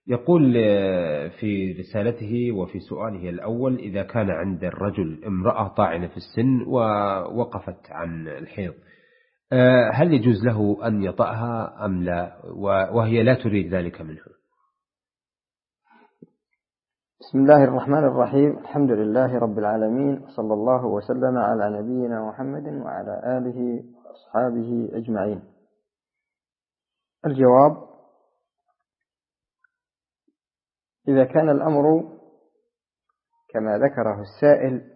يقول في رسالته وفي سؤاله الأول: إذا كان عند الرجل امرأة طاعنة في السن ووقفت عن الحيض، هل يجوز له أن يطأها أم لا، وهي لا تريد ذلك منه؟ بسم الله الرحمن الرحيم. الحمد لله رب العالمين، صلى الله وسلم على نبينا محمد وعلى آله وأصحابه أجمعين. الجواب: إذا كان الأمر كما ذكره السائل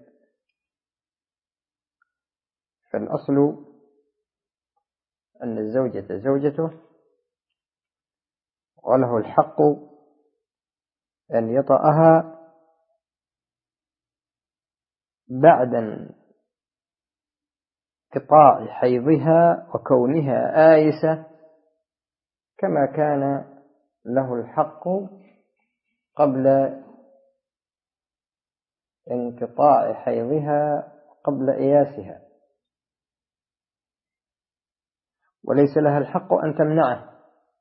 فالأصل أن الزوجة زوجته، وله الحق أن يطأها بعد انقطاع حيضها وكونها آيسة، كما كان له الحق قبل انقطاع حيضها قبل إياسها، وليس لها الحق أن تمنعه،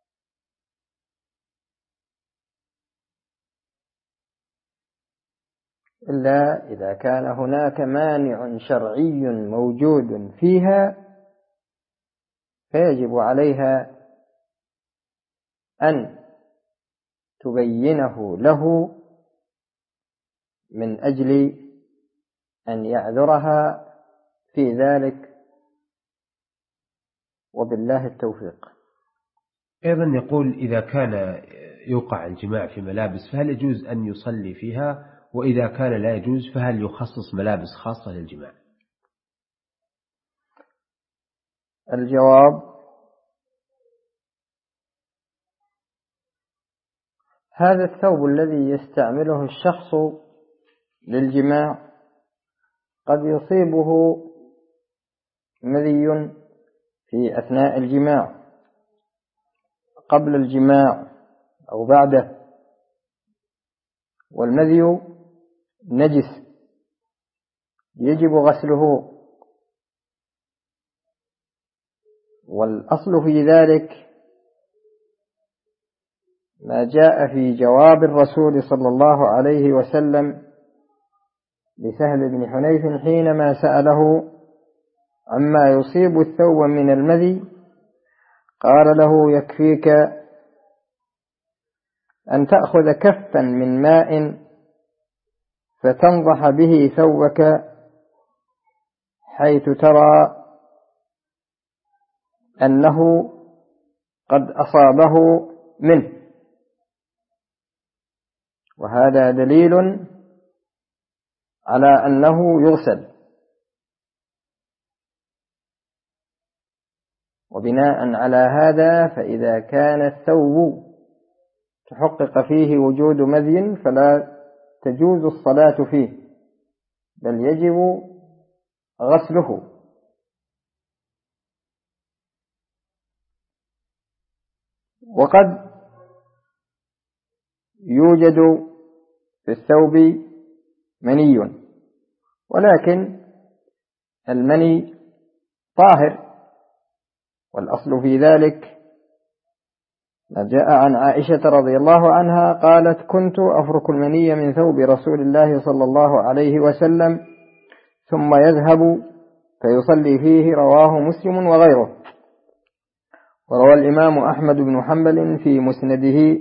إلا إذا كان هناك مانع شرعي موجود فيها، فيجب عليها أن تبينه له من أجل أن يعذرها في ذلك، وبالله التوفيق. أيضا يقول: إذا كان يوقع الجماع في ملابس فهل يجوز أن يصلي فيها؟ وإذا كان لا يجوز فهل يخصص ملابس خاصة للجماع؟ الجواب: هذا الثوب الذي يستعمله الشخص للجماع قد يصيبه مذي في أثناء الجماع، قبل الجماع أو بعده، والمذي نجس يجب غسله، والأصل في ذلك ما جاء في جواب الرسول صلى الله عليه وسلم لسهل بن حنيف حينما سأله عما يصيب الثوب من المذي، قال له: يكفيك أن تأخذ كفا من ماء فتنضح به ثوبك حيث ترى أنه قد أصابه منه. وهذا دليل على أنه يغسل. وبناء على هذا فإذا كان الثوب تحقق فيه وجود مذي فلا تجوز الصلاة فيه، بل يجب غسله. وقد يوجد في الثوب مني، ولكن المني طاهر، والأصل في ذلك ما جاء عن عائشة رضي الله عنها قالت: كنت أفرك المني من ثوب رسول الله صلى الله عليه وسلم ثم يذهب فيصلي فيه، رواه مسلم وغيره. وروى الإمام أحمد بن حنبل في مسنده: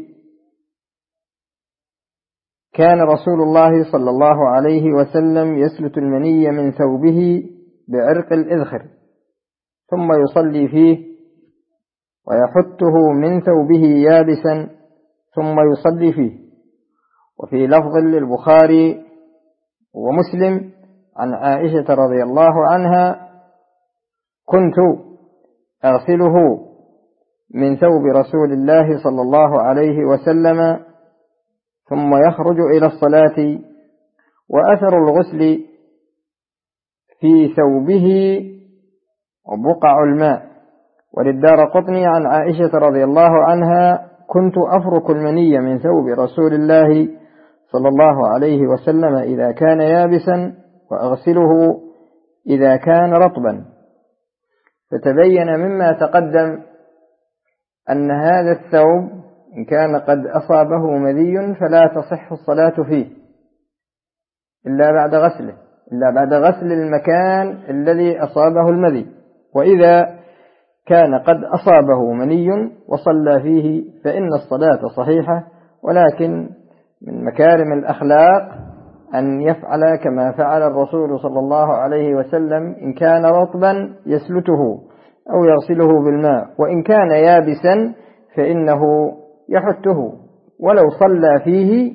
كان رسول الله صلى الله عليه وسلم يسلت المني من ثوبه بعرق الإذخر ثم يصلي فيه، ويحته من ثوبه يابسا ثم يصلي فيه. وفي لفظ للبخاري ومسلم عن عائشة رضي الله عنها: كنت أغسله من ثوب رسول الله صلى الله عليه وسلم ثم يخرج إلى الصلاة، وأثر الغسل في ثوبه وبقع الماء. وللدارقطني عن عائشة رضي الله عنها: كنت أفرك المني من ثوب رسول الله صلى الله عليه وسلم إذا كان يابسا، وأغسله إذا كان رطبا. فتبين مما تقدم أن هذا الثوب إن كان قد أصابه مذي فلا تصح الصلاة فيه إلا بعد غسل المكان الذي أصابه المذي. وإذا كان قد أصابه مني وصلى فيه فإن الصلاة صحيحة، ولكن من مكارم الأخلاق أن يفعل كما فعل الرسول صلى الله عليه وسلم، إن كان رطبا يسلته أو يغسله بالماء، وإن كان يابسا فإنه يحته ولو صلى فيه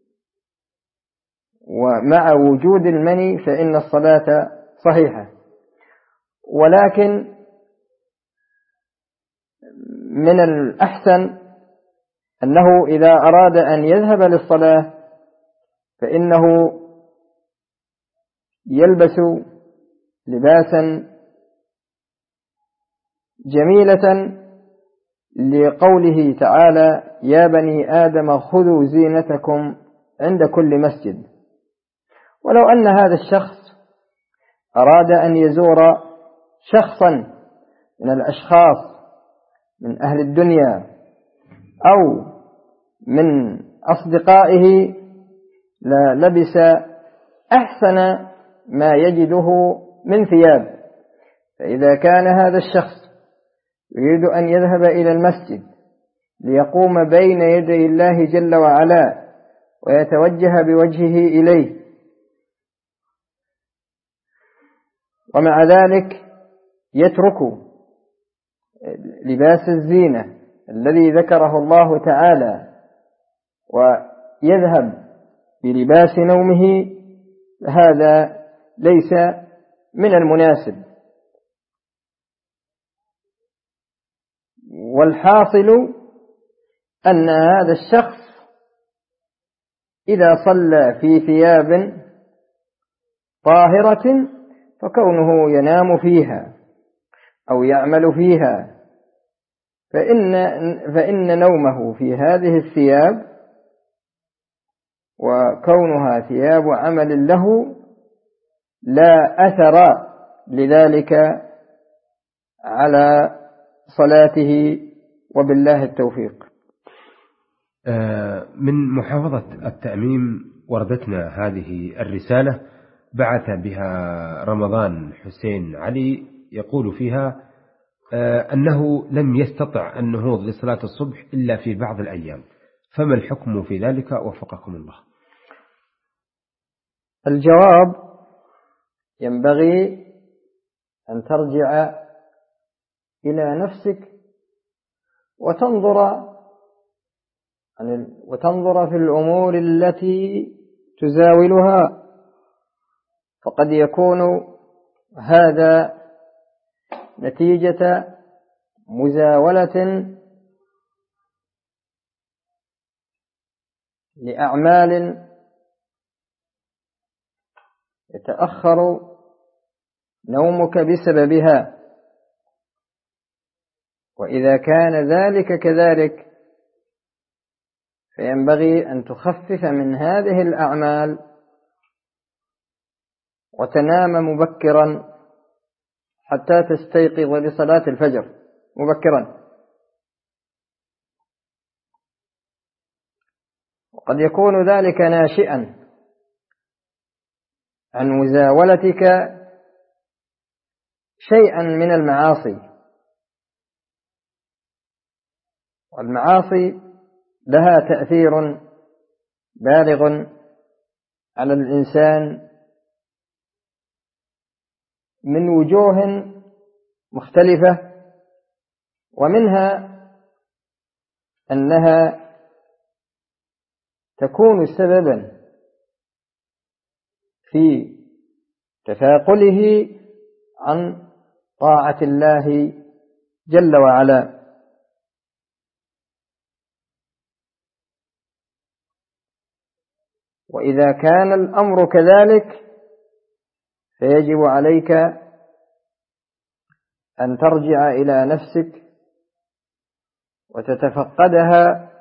ومع وجود المني فإن الصلاة صحيحة. ولكن من الأحسن أنه إذا أراد أن يذهب للصلاة فإنه يلبس لباسا جميلة، لقوله تعالى: يا بني آدم خذوا زينتكم عند كل مسجد. ولو أن هذا الشخص أراد أن يزور شخصا من الأشخاص من أهل الدنيا أو من أصدقائه للبس أحسن ما يجده من ثياب. فإذا كان هذا الشخص يريد أن يذهب إلى المسجد ليقوم بين يدي الله جل وعلا ويتوجه بوجهه إليه، ومع ذلك يترك لباس الزينة الذي ذكره الله تعالى ويذهب بلباس نومه، هذا ليس من المناسب. والحاصل أن هذا الشخص إذا صلى في ثياب طاهرة فكونه ينام فيها أو يعمل فيها فإن نومه في هذه الثياب وكونها ثياب عمل له لا أثر لذلك على صلاته، وبالله التوفيق. من محافظة التأميم وردتنا هذه الرسالة، بعث بها رمضان حسين علي يقول فيها أنه لم يستطع النهوض لصلاة الصبح إلا في بعض الأيام، فما الحكم في ذلك وفقكم الله؟ الجواب: ينبغي أن ترجع إلى نفسك وتنظر في الأمور التي تزاولها، فقد يكون هذا نتيجة مزاولة لأعمال يتأخر نومك بسببها. وإذا كان ذلك كذلك فينبغي أن تخفف من هذه الأعمال وتنام مبكرا حتى تستيقظ لصلاة الفجر مبكرا. وقد يكون ذلك ناشئا عن مزاولتك شيئا من المعاصي، والمعاصي لها تأثير بالغ على الإنسان من وجوه مختلفة، ومنها أنها تكون سببا في تثاقله عن طاعة الله جل وعلا. وإذا كان الأمر كذلك فيجب عليك أن ترجع إلى نفسك وتتفقدها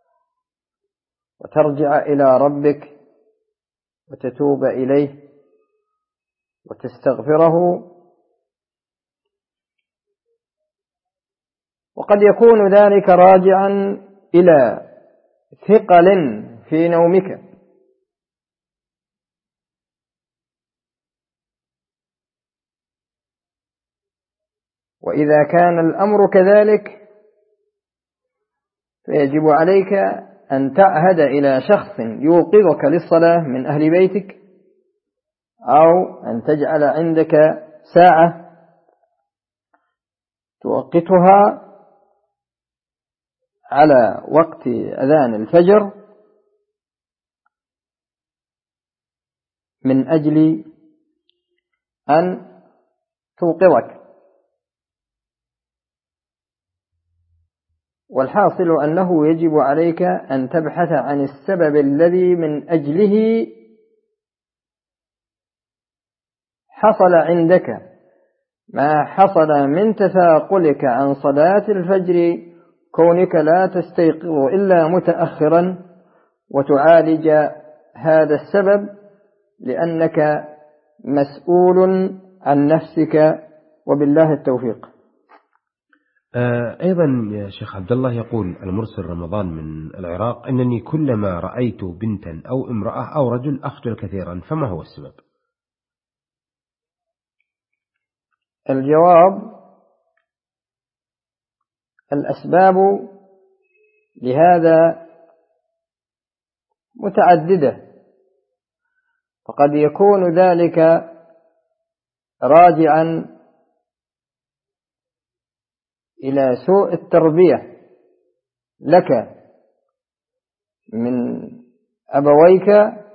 وترجع إلى ربك وتتوب إليه وتستغفره. وقد يكون ذلك راجعا إلى ثقل في نومك. وإذا كان الأمر كذلك فيجب عليك أن تعهد إلى شخص يوقظك للصلاة من أهل بيتك، أو أن تجعل عندك ساعة توقتها على وقت أذان الفجر من أجل أن توقظك. والحاصل أنه يجب عليك أن تبحث عن السبب الذي من أجله حصل عندك ما حصل من تثاقلك عن صلاة الفجر، كونك لا تستيقظ إلا متأخرا، وتعالج هذا السبب لأنك مسؤول عن نفسك، وبالله التوفيق. أيضا يا شيخ عبد الله يقول المرسل رمضان من العراق: أنني كلما رأيت بنتا أو امرأة أو رجل أخجل كثيرا، فما هو السبب؟ الجواب: الأسباب لهذا متعددة، فقد يكون ذلك راجعا إلى سوء التربية لك من أبويك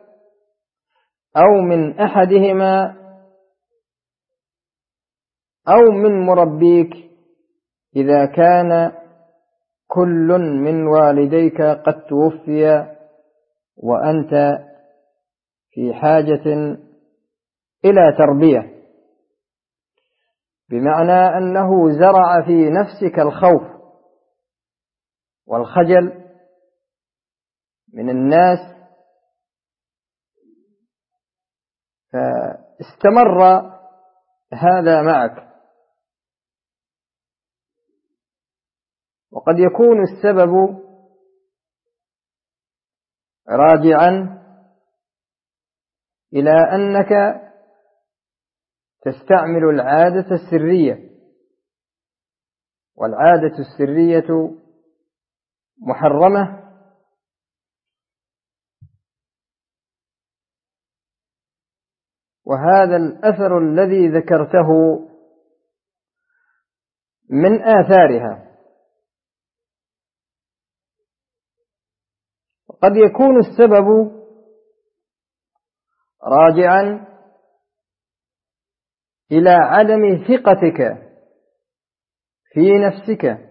أو من أحدهما أو من مربيك، إذا كان كل من والديك قد توفي وأنت في حاجة إلى تربية، بمعنى أنه زرع في نفسك الخوف والخجل من الناس، فاستمر هذا معك. وقد يكون السبب راجعا إلى أنك تستعمل العادة السرية، والعادة السرية محرمة، وهذا الأثر الذي ذكرته من آثارها. قد يكون السبب راجعا إلى عدم ثقتك في نفسك،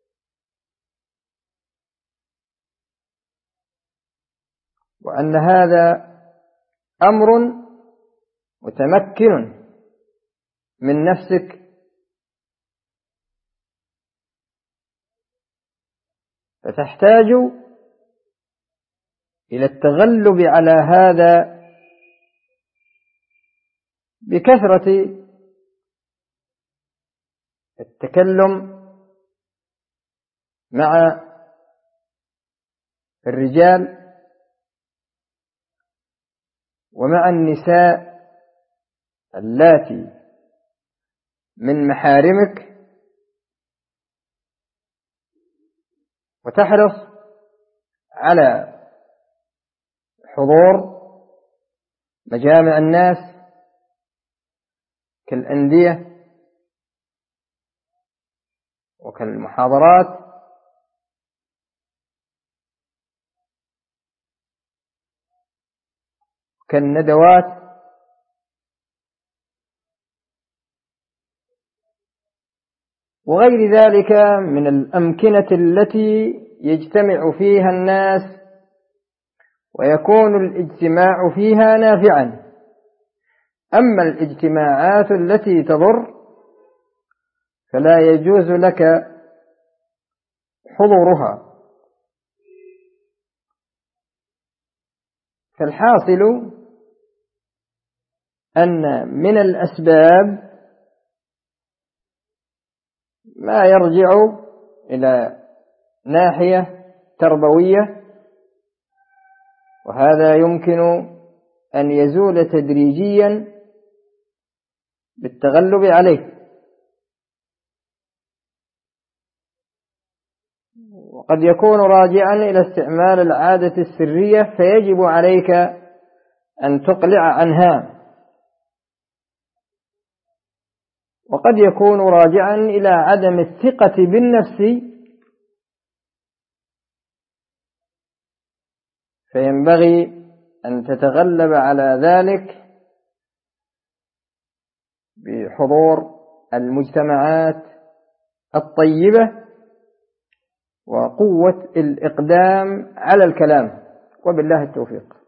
وأن هذا أمر متمكن من نفسك، فتحتاج إلى التغلب على هذا بكثرة التكلم مع الرجال ومع النساء اللاتي من محارمك، وتحرص على حضور مجامع الناس كالأندية وكالمحاضرات، كالندوات، وغير ذلك من الأمكنة التي يجتمع فيها الناس ويكون الاجتماع فيها نافعا. أما الاجتماعات التي تضر فلا يجوز لك حضورها. فالحاصل أن من الأسباب ما يرجع إلى ناحية تربوية، وهذا يمكن أن يزول تدريجيا بالتغلب عليه. وقد يكون راجعا إلى استعمال العادة السرية فيجب عليك أن تقلع عنها، وقد يكون راجعا إلى عدم الثقة بالنفس فينبغي أن تتغلب على ذلك بحضور المجتمعات الطيبة وقوة الإقدام على الكلام، وبالله التوفيق.